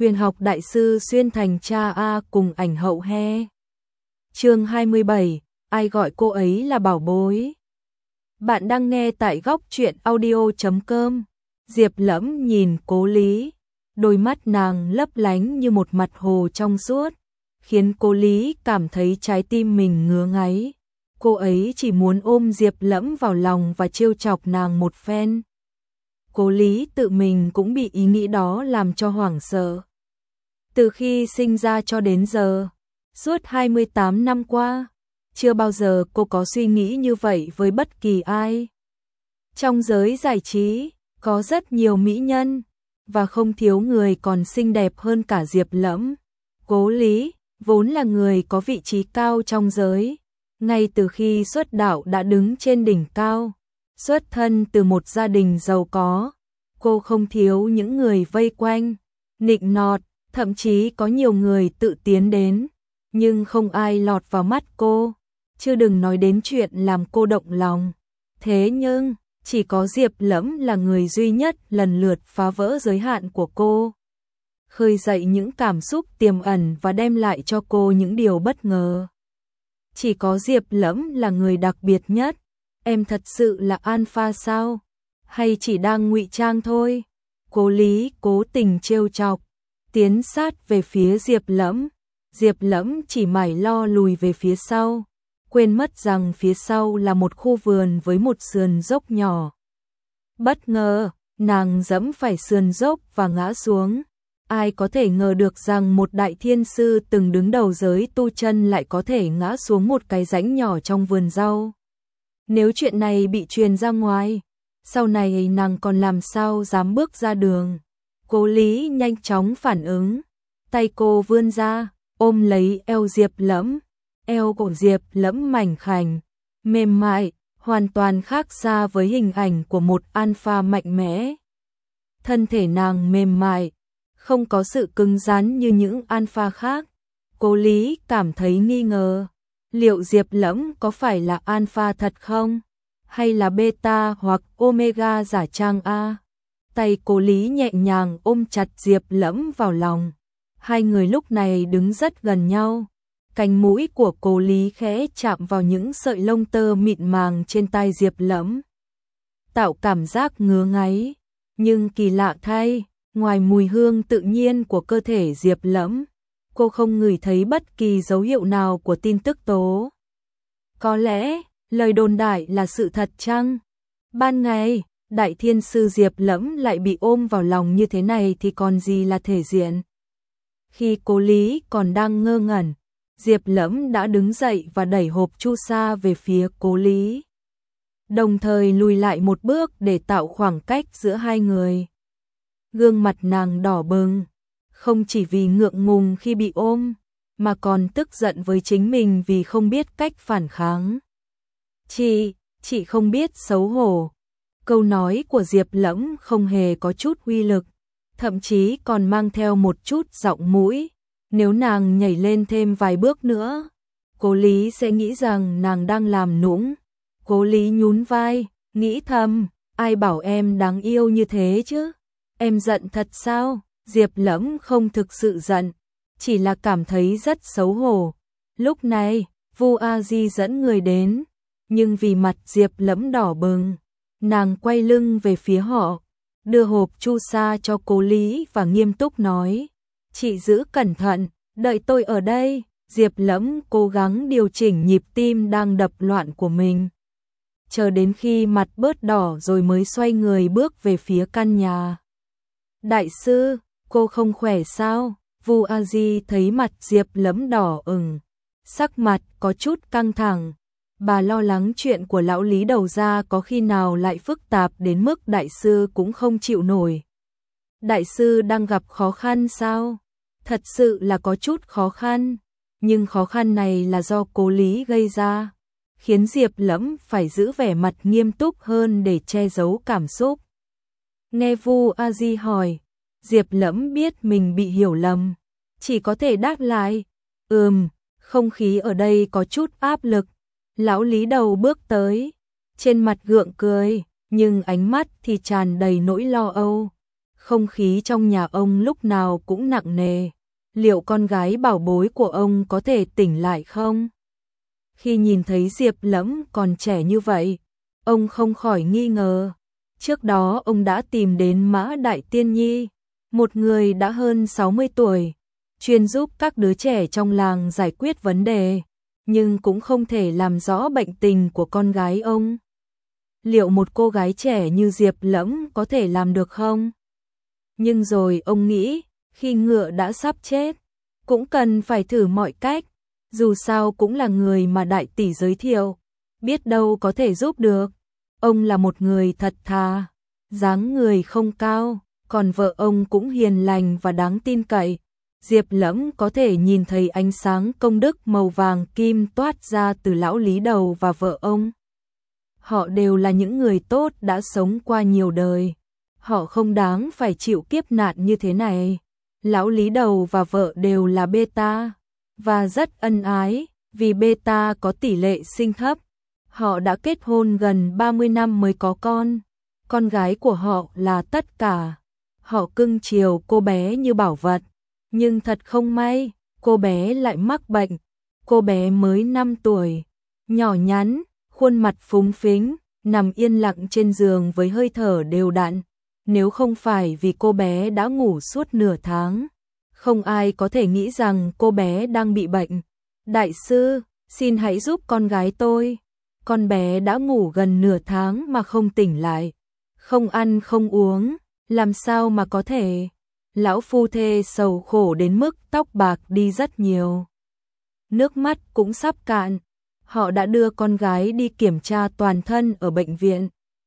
Huyền học đại sư xuyên thành cha A cùng ảnh hậu he. Chương 27, ai gọi cô ấy là bảo bối. Bạn đang nghe tại góc truyện audio.com. Diệp Lẫm nhìn Cố Lý, đôi mắt nàng lấp lánh như một mặt hồ trong suốt, khiến Cố Lý cảm thấy trái tim mình ngứa ngáy. Cô ấy chỉ muốn ôm Diệp Lẫm vào lòng và trêu chọc nàng một phen. Cố Lý tự mình cũng bị ý nghĩ đó làm cho hoảng sợ. Từ khi sinh ra cho đến giờ, suốt 28 năm qua, chưa bao giờ cô có suy nghĩ như vậy với bất kỳ ai. Trong giới giải trí, có rất nhiều mỹ nhân, và không thiếu người còn xinh đẹp hơn cả Diệp Lẫm. Cố Lý, vốn là người có vị trí cao trong giới, ngay từ khi xuất đạo đã đứng trên đỉnh cao. Xuất thân từ một gia đình giàu có, cô không thiếu những người vây quanh, nịnh nọt, thậm chí có nhiều người tự tiến đến, nhưng không ai lọt vào mắt cô, chứ đừng nói đến chuyện làm cô động lòng. Thế nhưng, chỉ có Diệp Lẫm là người duy nhất lần lượt phá vỡ giới hạn của cô, khơi dậy những cảm xúc tiềm ẩn và đem lại cho cô những điều bất ngờ. Chỉ có Diệp Lẫm là người đặc biệt nhất. Em thật sự là alpha sao? Hay chỉ đang ngụy trang thôi? Cố Lý cố tình trêu chọc, tiến sát về phía Diệp Lẫm. Diệp Lẫm chỉ mải lo lùi về phía sau, quên mất rằng phía sau là một khu vườn với một sườn dốc nhỏ. Bất ngờ, nàng giẫm phải sườn dốc và ngã xuống. Ai có thể ngờ được rằng một đại thiên sư từng đứng đầu giới tu chân lại có thể ngã xuống một cái rãnh nhỏ trong vườn rau. Nếu chuyện này bị truyền ra ngoài, sau này nàng còn làm sao dám bước ra đường. Cố Lý nhanh chóng phản ứng, tay cô vươn ra, ôm lấy eo Diệp Lẫm. Eo của Diệp Lẫm mảnh khảnh, mềm mại, hoàn toàn khác xa với hình ảnh của một alpha mạnh mẽ. Thân thể nàng mềm mại, không có sự cứng rắn như những alpha khác. Cố Lý cảm thấy nghi ngờ, liệu Diệp Lẫm có phải là alpha thật không? Hay là beta hoặc omega giả trang a? Tay Cố Lý nhẹ nhàng ôm chặt Diệp Lẫm vào lòng. Hai người lúc này đứng rất gần nhau. Cánh mũi của Cố Lý khẽ chạm vào những sợi lông tơ mịn màng trên tai Diệp Lẫm, tạo cảm giác ngứa ngáy. Nhưng kỳ lạ thay, ngoài mùi hương tự nhiên của cơ thể Diệp Lẫm, cô không ngửi thấy bất kỳ dấu hiệu nào của tin tức tố. Có lẽ, lời đồn đại là sự thật chăng? Ban ngày, đại thiên sư Diệp Lẫm lại bị ôm vào lòng như thế này thì còn gì là thể diện. Khi Cố Lý còn đang ngơ ngẩn, Diệp Lẫm đã đứng dậy và đẩy hộp chu sa về phía Cố Lý, đồng thời lùi lại một bước để tạo khoảng cách giữa hai người. Gương mặt nàng đỏ bừng, không chỉ vì ngượng ngùng khi bị ôm, mà còn tức giận với chính mình vì không biết cách phản kháng. Chị không biết xấu hổ. Câu nói của Diệp Lẫm không hề có chút uy lực, thậm chí còn mang theo một chút giọng mũi. Nếu nàng nhảy lên thêm vài bước nữa, Cố Lý sẽ nghĩ rằng nàng đang làm nũng. Cố Lý nhún vai, nghĩ thầm, ai bảo em đáng yêu như thế chứ? Em giận thật sao? Diệp Lẫm không thực sự giận, chỉ là cảm thấy rất xấu hổ. Lúc này, Vu A Di dẫn người đến, nhưng vì mặt Diệp Lẫm đỏ bừng, nàng quay lưng về phía họ, đưa hộp chu sa cho Cố Lý và nghiêm túc nói, chị giữ cẩn thận, đợi tôi ở đây. Diệp Lẫm cố gắng điều chỉnh nhịp tim đang đập loạn của mình, chờ đến khi mặt bớt đỏ rồi mới xoay người bước về phía căn nhà. Đại sư, cô không khỏe sao? Vu A Di thấy mặt Diệp Lẫm đỏ ửng, sắc mặt có chút căng thẳng. Bà lo lắng chuyện của lão Lý đầu ra có khi nào lại phức tạp đến mức đại sư cũng không chịu nổi. Đại sư đang gặp khó khăn sao? Thật sự là có chút khó khăn, nhưng khó khăn này là do Cố Lý gây ra, khiến Diệp Lẫm phải giữ vẻ mặt nghiêm túc hơn để che giấu cảm xúc. Nghe Vu A Di hỏi, Diệp Lẫm biết mình bị hiểu lầm, chỉ có thể đáp lại, không khí ở đây có chút áp lực. Lão Lý đầu bước tới, trên mặt gượng cười, nhưng ánh mắt thì tràn đầy nỗi lo âu. Không khí trong nhà ông lúc nào cũng nặng nề. Liệu con gái bảo bối của ông có thể tỉnh lại không? Khi nhìn thấy Diệp Lẫm còn trẻ như vậy, ông không khỏi nghi ngờ. Trước đó ông đã tìm đến Mã Đại Tiên Nhi, một người đã hơn 60 tuổi, chuyên giúp các đứa trẻ trong làng giải quyết vấn đề, nhưng cũng không thể làm rõ bệnh tình của con gái ông. Liệu một cô gái trẻ như Diệp Lẫm có thể làm được không? Nhưng rồi ông nghĩ, khi ngựa đã sắp chết, cũng cần phải thử mọi cách, dù sao cũng là người mà đại tỷ giới thiệu, biết đâu có thể giúp được. Ông là một người thật thà, dáng người không cao, còn vợ ông cũng hiền lành và đáng tin cậy. Diệp Lẫm có thể nhìn thấy ánh sáng công đức màu vàng kim toát ra từ lão Lý Đầu và vợ ông. Họ đều là những người tốt đã sống qua nhiều đời. Họ không đáng phải chịu kiếp nạn như thế này. Lão Lý Đầu và vợ đều là beta và rất ân ái, vì beta có tỷ lệ sinh thấp. Họ đã kết hôn gần 30 năm mới có con. Con gái của họ là tất cả. Họ cưng chiều cô bé như bảo vật. Nhưng thật không may, cô bé lại mắc bệnh. Cô bé mới 5 tuổi, nhỏ nhắn, khuôn mặt phúng phính, nằm yên lặng trên giường với hơi thở đều đặn. Nếu không phải vì cô bé đã ngủ suốt nửa tháng, không ai có thể nghĩ rằng cô bé đang bị bệnh. Đại sư, xin hãy giúp con gái tôi. Con bé đã ngủ gần nửa tháng mà không tỉnh lại. Không ăn không uống, làm sao mà có thể? Lão phu thê sầu khổ đến mức tóc bạc đi rất nhiều. Nước mắt cũng sắp cạn. Họ đã đưa con gái đi kiểm tra toàn thân ở bệnh viện.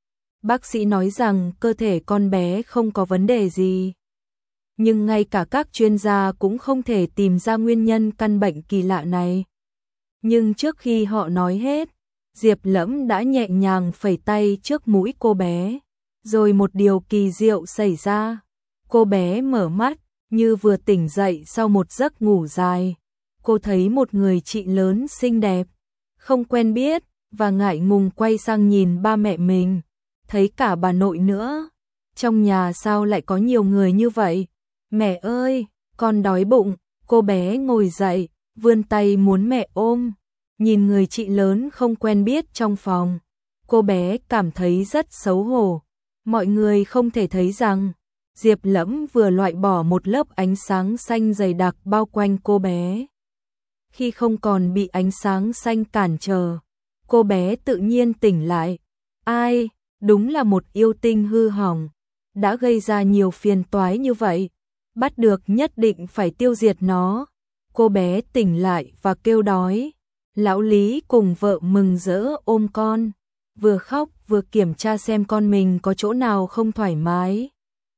Bác sĩ nói rằng cơ thể con bé không có vấn đề gì. Nhưng ngay cả các chuyên gia cũng không thể tìm ra nguyên nhân căn bệnh kỳ lạ này. Nhưng trước khi họ nói hết, Diệp Lẫm đã nhẹ nhàng phẩy tay trước mũi cô bé. Rồi một điều kỳ diệu xảy ra. Cô bé mở mắt, như vừa tỉnh dậy sau một giấc ngủ dài. Cô thấy một người chị lớn xinh đẹp, không quen biết, và ngại ngùng quay sang nhìn ba mẹ mình. Thấy cả bà nội nữa. Trong nhà sao lại có nhiều người như vậy? Mẹ ơi, con đói bụng. Cô bé ngồi dậy, vươn tay muốn mẹ ôm. Nhìn người chị lớn không quen biết trong phòng, cô bé cảm thấy rất xấu hổ. Mọi người không thể thấy rằng Diệp Lẫm vừa loại bỏ một lớp ánh sáng xanh dày đặc bao quanh cô bé. Khi không còn bị ánh sáng xanh cản trở, cô bé tự nhiên tỉnh lại. Ai, đúng là một yêu tinh hư hỏng, đã gây ra nhiều phiền toái như vậy. Bắt được nhất định phải tiêu diệt nó. Cô bé tỉnh lại và kêu đói. Lão Lý cùng vợ mừng rỡ ôm con, vừa khóc vừa kiểm tra xem con mình có chỗ nào không thoải mái.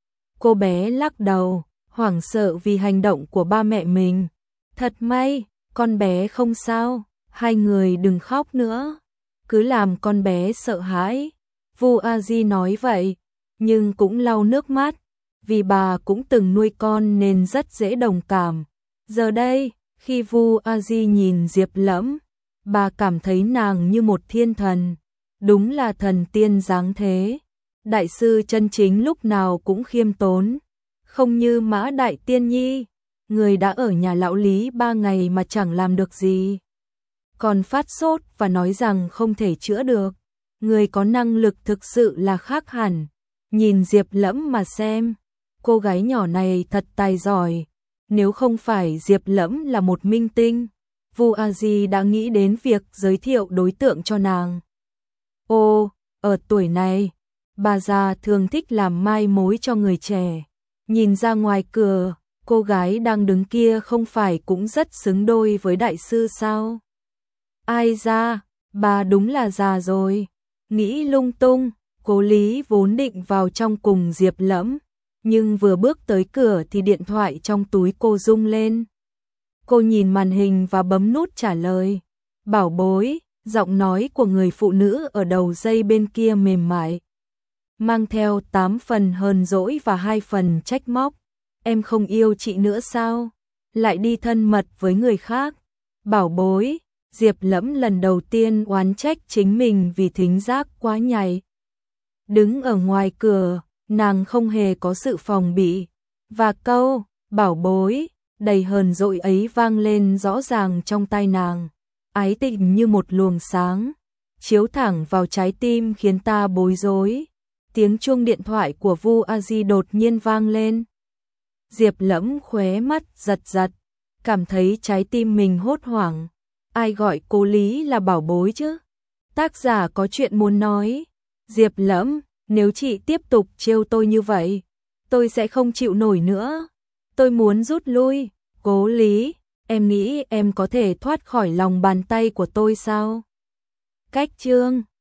Cô bé lắc đầu, hoảng sợ vì hành động của ba mẹ mình. Thật may, con bé không sao, hai người đừng khóc nữa, cứ làm con bé sợ hãi. Vu A Di nói vậy, nhưng cũng lau nước mắt, vì bà cũng từng nuôi con nên rất dễ đồng cảm. Giờ đây, khi Vu A Di nhìn Diệp Lẫm, bà cảm thấy nàng như một thiên thần, đúng là thần tiên dáng thế. Đại sư chân chính lúc nào cũng khiêm tốn, không như Mã Đại Tiên Nhi, người đã ở nhà lão Lý 3 ngày mà chẳng làm được gì. Còn phát sốt và nói rằng không thể chữa được. Người có năng lực thực sự là khác hẳn. Nhìn Diệp Lẫm mà xem, cô gái nhỏ này thật tài giỏi. Nếu không phải Diệp Lẫm là một minh tinh, Vu A Di đã nghĩ đến việc giới thiệu đối tượng cho nàng. Ô, ở tuổi này, bà già thường thích làm mai mối cho người trẻ. Nhìn ra ngoài cửa, cô gái đang đứng kia không phải cũng rất xứng đôi với đại sư sao? Ai ra, bà đúng là già rồi. Nghĩ lung tung, Cố Lý vốn định vào trong cùng Diệp Lẫm, nhưng vừa bước tới cửa thì điện thoại trong túi cô rung lên. Cô nhìn màn hình và bấm nút trả lời. Bảo bối, giọng nói của người phụ nữ ở đầu dây bên kia mềm mại, mang theo 8 phần hờn dỗi và 2 phần trách móc. Em không yêu chị nữa sao? Lại đi thân mật với người khác. Bảo bối, Diệp Lẫm lần đầu tiên oán trách chính mình vì thính giác quá nhạy. Đứng ở ngoài cửa, Nàng không hề có sự phòng bị, và câu bảo bối đầy hờn dỗi ấy vang lên rõ ràng trong tai nàng, ái tình như một luồng sáng, chiếu thẳng vào trái tim khiến ta bối rối. Tiếng chuông điện thoại của Vu A Di đột nhiên vang lên. Diệp Lẫm khóe mắt giật giật, cảm thấy trái tim mình hốt hoảng. Ai gọi cô Lý là bảo bối chứ? Tác giả có chuyện muốn nói. Diệp Lẫm, nếu chị tiếp tục trêu tôi như vậy, tôi sẽ không chịu nổi nữa. Tôi muốn rút lui. Cố Lý, em nghĩ em có thể thoát khỏi lòng bàn tay của tôi sao? Cách chương